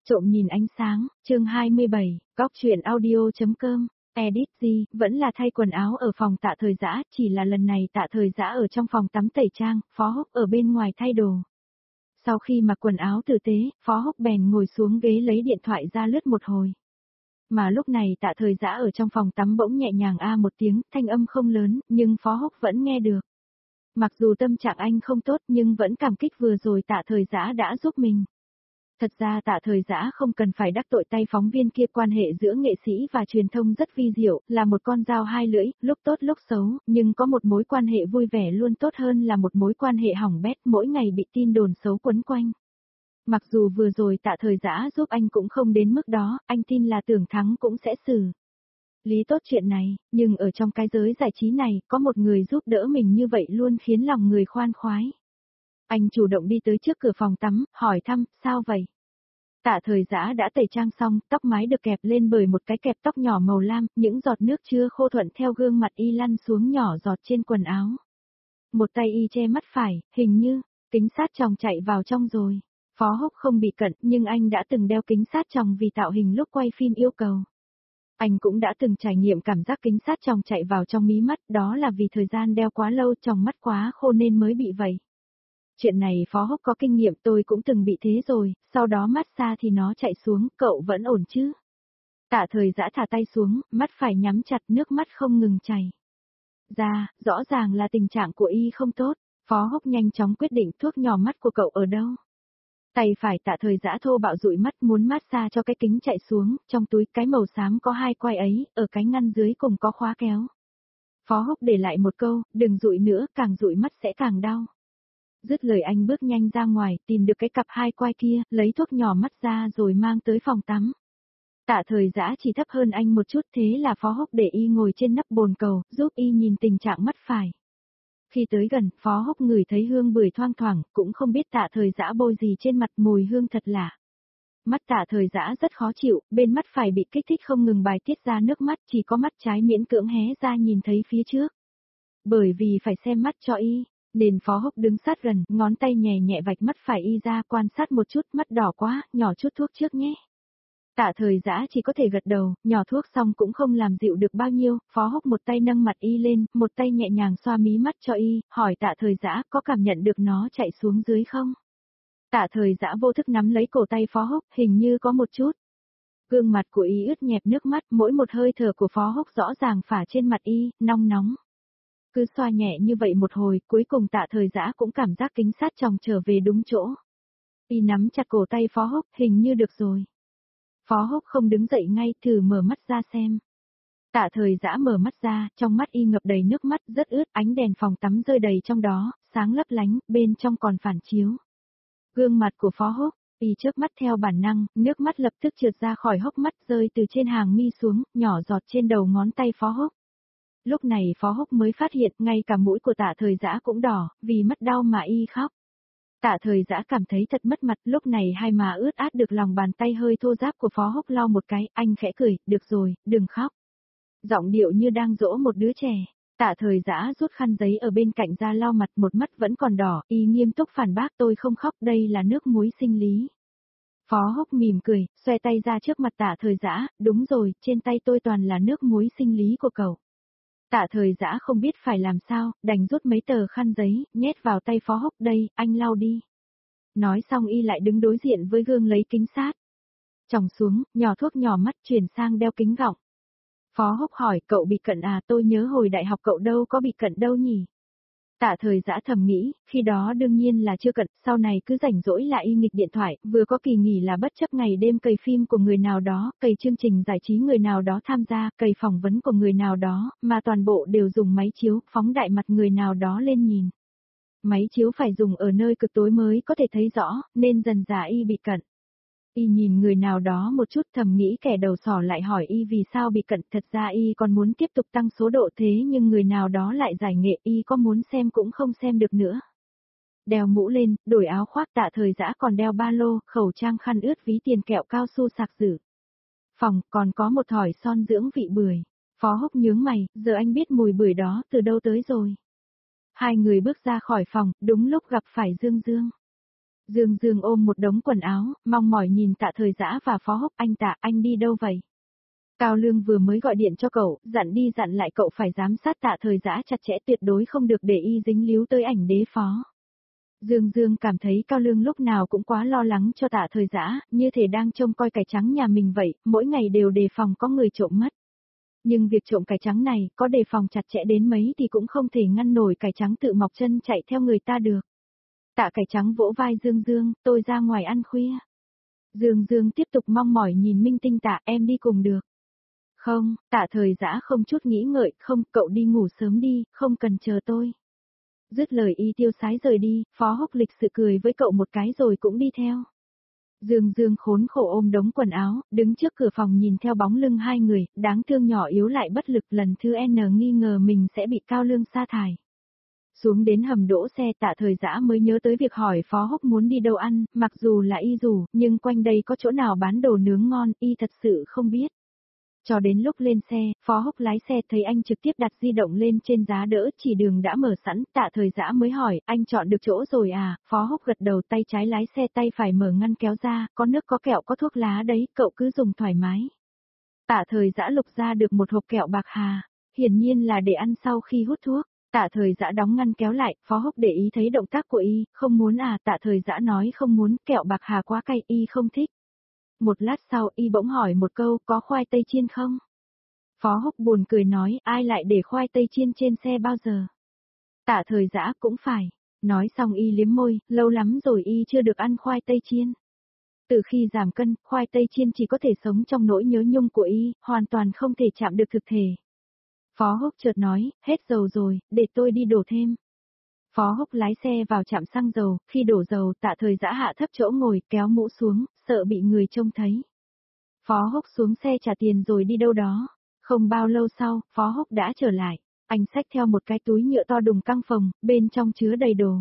Trộm nhìn ánh sáng, chương 27, góc truyện audio.com, edit gì, vẫn là thay quần áo ở phòng Tạ Thời Dã, chỉ là lần này Tạ Thời Dã ở trong phòng tắm tẩy trang, Phó Húc ở bên ngoài thay đồ. Sau khi mặc quần áo tử tế, Phó Húc bèn ngồi xuống ghế lấy điện thoại ra lướt một hồi. Mà lúc này Tạ Thời Dã ở trong phòng tắm bỗng nhẹ nhàng một tiếng, thanh âm không lớn, nhưng Phó Húc vẫn nghe được. Mặc dù tâm trạng anh không tốt nhưng vẫn cảm kích vừa rồi Tạ Thời Dã đã giúp mình. Thật ra Tạ Thời Dã không cần phải đắc tội tay phóng viên kia, quan hệ giữa nghệ sĩ và truyền thông rất vi diệu, là một con dao hai lưỡi, lúc tốt lúc xấu, nhưng có một mối quan hệ vui vẻ luôn tốt hơn là một mối quan hệ hỏng bét mỗi ngày bị tin đồn xấu quấn quanh. Mặc dù vừa rồi Tạ Thời Dã giúp anh cũng không đến mức đó, anh tin là Tưởng Thắng cũng sẽ xử lý tốt chuyện này, nhưng ở trong cái giới giải trí này, có một người giúp đỡ mình như vậy luôn khiến lòng người khoan khoái. Anh chủ động đi tới trước cửa phòng tắm, hỏi thăm, sao vậy? Tạ Thời Dã đã tẩy trang xong, tóc mái được kẹp lên bởi một cái kẹp tóc nhỏ màu lam, những giọt nước chưa khô thuận theo gương mặt y lăn xuống nhỏ giọt trên quần áo. Một tay y che mắt phải, hình như, kính sát tròng chạy vào trong rồi. Phó Húc không bị cận, nhưng anh đã từng đeo kính sát tròng vì tạo hình lúc quay phim yêu cầu. Anh cũng đã từng trải nghiệm cảm giác kính sát tròng chạy vào trong mí mắt, đó là vì thời gian đeo quá lâu, tròng mắt quá khô nên mới bị vậy. Chuyện này Phó Húc có kinh nghiệm, tôi cũng từng bị thế rồi, sau đó massage thì nó chạy xuống, cậu vẫn ổn chứ? Tạ Thời Dã thả tay xuống, mắt phải nhắm chặt, nước mắt không ngừng chảy ra, rõ ràng là tình trạng của y không tốt. Phó Húc nhanh chóng quyết định, thuốc nhỏ mắt của cậu ở đâu? Tay phải Tạ Thời Dã thô bạo dụi mắt muốn massage cho cái kính chạy xuống, trong túi cái màu xám có hai quai ấy, ở cái ngăn dưới cùng có khóa kéo. Phó Húc để lại một câu, đừng dụi nữa, càng dụi mắt sẽ càng đau. Dứt lời anh bước nhanh ra ngoài, tìm được cái cặp hai quai kia, lấy thuốc nhỏ mắt ra rồi mang tới phòng tắm. Tạ Thời Dã chỉ thấp hơn anh một chút, thế là Phó Húc để y ngồi trên nắp bồn cầu, giúp y nhìn tình trạng mắt phải. Khi tới gần, Phó Húc ngửi thấy hương bưởi thoang thoảng, cũng không biết Tạ Thời Dã bôi gì trên mặt, mùi hương thật lạ. Mắt Tạ Thời Dã rất khó chịu, bên mắt phải bị kích thích không ngừng bài tiết ra nước mắt, chỉ có mắt trái miễn cưỡng hé ra nhìn thấy phía trước. Bởi vì phải xem mắt cho y, nên Phó Húc đứng sát gần, ngón tay nhẹ nhẹ vạch mắt phải y ra, quan sát một chút, mắt đỏ quá, nhỏ chút thuốc trước nhé. Tạ Thời Dã chỉ có thể gật đầu, nhỏ thuốc xong cũng không làm dịu được bao nhiêu, Phó Húc một tay nâng mặt y lên, một tay nhẹ nhàng xoa mí mắt cho y, hỏi Tạ Thời Dã có cảm nhận được nó chạy xuống dưới không? Tạ Thời Dã vô thức nắm lấy cổ tay Phó Húc, hình như có một chút. Gương mặt của y ướt nhẹp nước mắt, mỗi một hơi thở của Phó Húc rõ ràng phả trên mặt y, nóng nóng. Cứ xoa nhẹ như vậy một hồi, cuối cùng Tạ Thời Dã cũng cảm giác kính sát tròng trở về đúng chỗ. Y nắm chặt cổ tay Phó Húc, hình như được rồi. Phó Húc không đứng dậy ngay, thử mở mắt ra xem. Tạ Thời Dã mở mắt ra, trong mắt y ngập đầy nước mắt, rất ướt, ánh đèn phòng tắm rơi đầy trong đó, sáng lấp lánh, bên trong còn phản chiếu gương mặt của Phó Húc. Y chớp mắt theo bản năng, nước mắt lập tức trượt ra khỏi hốc mắt, rơi từ trên hàng mi xuống, nhỏ giọt trên đầu ngón tay Phó Húc. Lúc này Phó Húc mới phát hiện, ngay cả mũi của Tạ Thời Dã cũng đỏ, vì mắt đau mà y khóc. Tạ Thời Dã cảm thấy thật mất mặt, lúc này hai má ướt át được lòng bàn tay hơi thô ráp của Phó Húc lau một cái, anh khẽ cười, được rồi, đừng khóc. Giọng điệu như đang dỗ một đứa trẻ. Tạ Thời Dã rút khăn giấy ở bên cạnh ra lau mặt, một mắt vẫn còn đỏ, y nghiêm túc phản bác, tôi không khóc, đây là nước muối sinh lý. Phó Húc mỉm cười, xoe tay ra trước mặt Tạ Thời Dã, đúng rồi, trên tay tôi toàn là nước muối sinh lý của cậu. Tạ Thời Dã không biết phải làm sao, đành rút mấy tờ khăn giấy, nhét vào tay Phó Húc, đây, anh lau đi. Nói xong y lại đứng đối diện với gương lấy kính sát. Chòng xuống, nhỏ thuốc nhỏ mắt, chuyển sang đeo kính gọng. Phó Húc hỏi, cậu bị cận à, tôi nhớ hồi đại học cậu đâu có bị cận đâu nhỉ. Tạ Thời Dã thầm nghĩ, khi đó đương nhiên là chưa cận, sau này cứ rảnh rỗi là y nghịch điện thoại, vừa có kỳ nghỉ là bất chấp ngày đêm cày phim của người nào đó, cày chương trình giải trí người nào đó tham gia, cày phỏng vấn của người nào đó, mà toàn bộ đều dùng máy chiếu, phóng đại mặt người nào đó lên nhìn. Máy chiếu phải dùng ở nơi cực tối mới có thể thấy rõ, nên dần dà y bị cận. Y nhìn người nào đó một chút, thầm nghĩ kẻ đầu sỏ lại hỏi y vì sao bị cận, thật ra y còn muốn tiếp tục tăng số độ thế nhưng người nào đó lại giải nghệ, y có muốn xem cũng không xem được nữa. Đeo mũ lên, đổi áo khoác, Tạ Thời Dã còn đeo ba lô, khẩu trang, khăn ướt, ví tiền, kẹo cao su, sạc dự phòng, còn có một thỏi son dưỡng vị bưởi. Phó Húc nhướng mày, giờ anh biết mùi bưởi đó từ đâu tới rồi. Hai người bước ra khỏi phòng, đúng lúc gặp phải Dương Dương. Dương Dương ôm một đống quần áo, mong mỏi nhìn Tạ Thời Dã và Phó Húc. Anh Tạ, anh đi đâu vậy? Cao Lương vừa mới gọi điện cho cậu, dặn đi dặn lại cậu phải giám sát Tạ Thời Dã chặt chẽ, tuyệt đối không được để y dính líu tới ảnh đế phó. Dương Dương cảm thấy Cao Lương lúc nào cũng quá lo lắng cho Tạ Thời Dã, như thể đang trông coi cải trắng nhà mình vậy, mỗi ngày đều đề phòng có người trộm mất. Nhưng việc trộm cải trắng này, có đề phòng chặt chẽ đến mấy thì cũng không thể ngăn nổi cải trắng tự mọc chân chạy theo người ta được. Tạ cải trắng vỗ vai Dương Dương, tôi ra ngoài ăn khuya. Dương Dương tiếp tục mong mỏi nhìn Minh Tinh. Tạ, em đi cùng được. Không, Tạ Thời Dã không chút nghĩ ngợi, không, cậu đi ngủ sớm đi, không cần chờ tôi. Dứt lời y tiêu sái rời đi, Phó Húc lịch sự cười với cậu một cái rồi cũng đi theo. Dương Dương khốn khổ ôm đống quần áo, đứng trước cửa phòng nhìn theo bóng lưng hai người, đáng thương nhỏ yếu lại bất lực, lần thứ N nghi ngờ mình sẽ bị Cao Lương sa thải. Xuống đến hầm đỗ xe, Tạ Thời Dã mới nhớ tới việc hỏi Phó Húc muốn đi đâu ăn, mặc dù là y rủ, nhưng quanh đây có chỗ nào bán đồ nướng ngon, y thật sự không biết. Cho đến lúc lên xe, Phó Húc lái xe thấy anh trực tiếp đặt di động lên trên giá đỡ, chỉ đường đã mở sẵn. Tạ Thời Dã mới hỏi, anh chọn được chỗ rồi à? Phó Húc gật đầu, tay trái lái xe, tay phải mở ngăn kéo ra, có nước có kẹo có thuốc lá đấy, cậu cứ dùng thoải mái. Tạ Thời Dã lục ra được một hộp kẹo bạc hà, hiển nhiên là để ăn sau khi hút thuốc. Tạ Thời Dã đóng ngăn kéo lại, Phó Húc để ý thấy động tác của y, không muốn à? Tạ Thời Dã nói không muốn, kẹo bạc hà quá cay, y không thích. Một lát sau, y bỗng hỏi một câu, có khoai tây chiên không? Phó Húc buồn cười nói, ai lại để khoai tây chiên trên xe bao giờ? Tạ Thời Dã cũng phải. Nói xong y liếm môi, lâu lắm rồi y chưa được ăn khoai tây chiên. Từ khi giảm cân, khoai tây chiên chỉ có thể sống trong nỗi nhớ nhung của y, hoàn toàn không thể chạm được thực thể. Phó Húc chợt nói, hết dầu rồi, để tôi đi đổ thêm. Phó Húc lái xe vào trạm xăng dầu, khi đổ dầu, Tạ Thời Dã hạ thấp chỗ ngồi, kéo mũ xuống, sợ bị người trông thấy. Phó Húc xuống xe trả tiền rồi đi đâu đó. Không bao lâu sau, Phó Húc đã trở lại. Anh xách theo một cái túi nhựa to đùng căng phồng, bên trong chứa đầy đồ.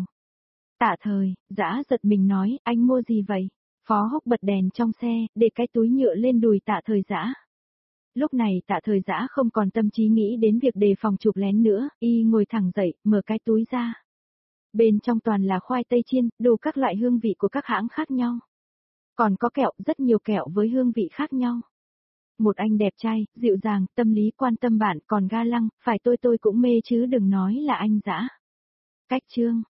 Tạ Thời Dã giật mình nói, anh mua gì vậy? Phó Húc bật đèn trong xe, để cái túi nhựa lên đùi Tạ Thời Dã. Lúc này Tạ Thời Dã không còn tâm trí nghĩ đến việc đề phòng chụp lén nữa, y ngồi thẳng dậy, mở cái túi ra. Bên trong toàn là khoai tây chiên, đủ các loại hương vị của các hãng khác nhau. Còn có kẹo, rất nhiều kẹo với hương vị khác nhau. Một anh đẹp trai, dịu dàng, tâm lý quan tâm bạn, còn ga lăng, phải tôi cũng mê chứ đừng nói là anh Dã. Cách chương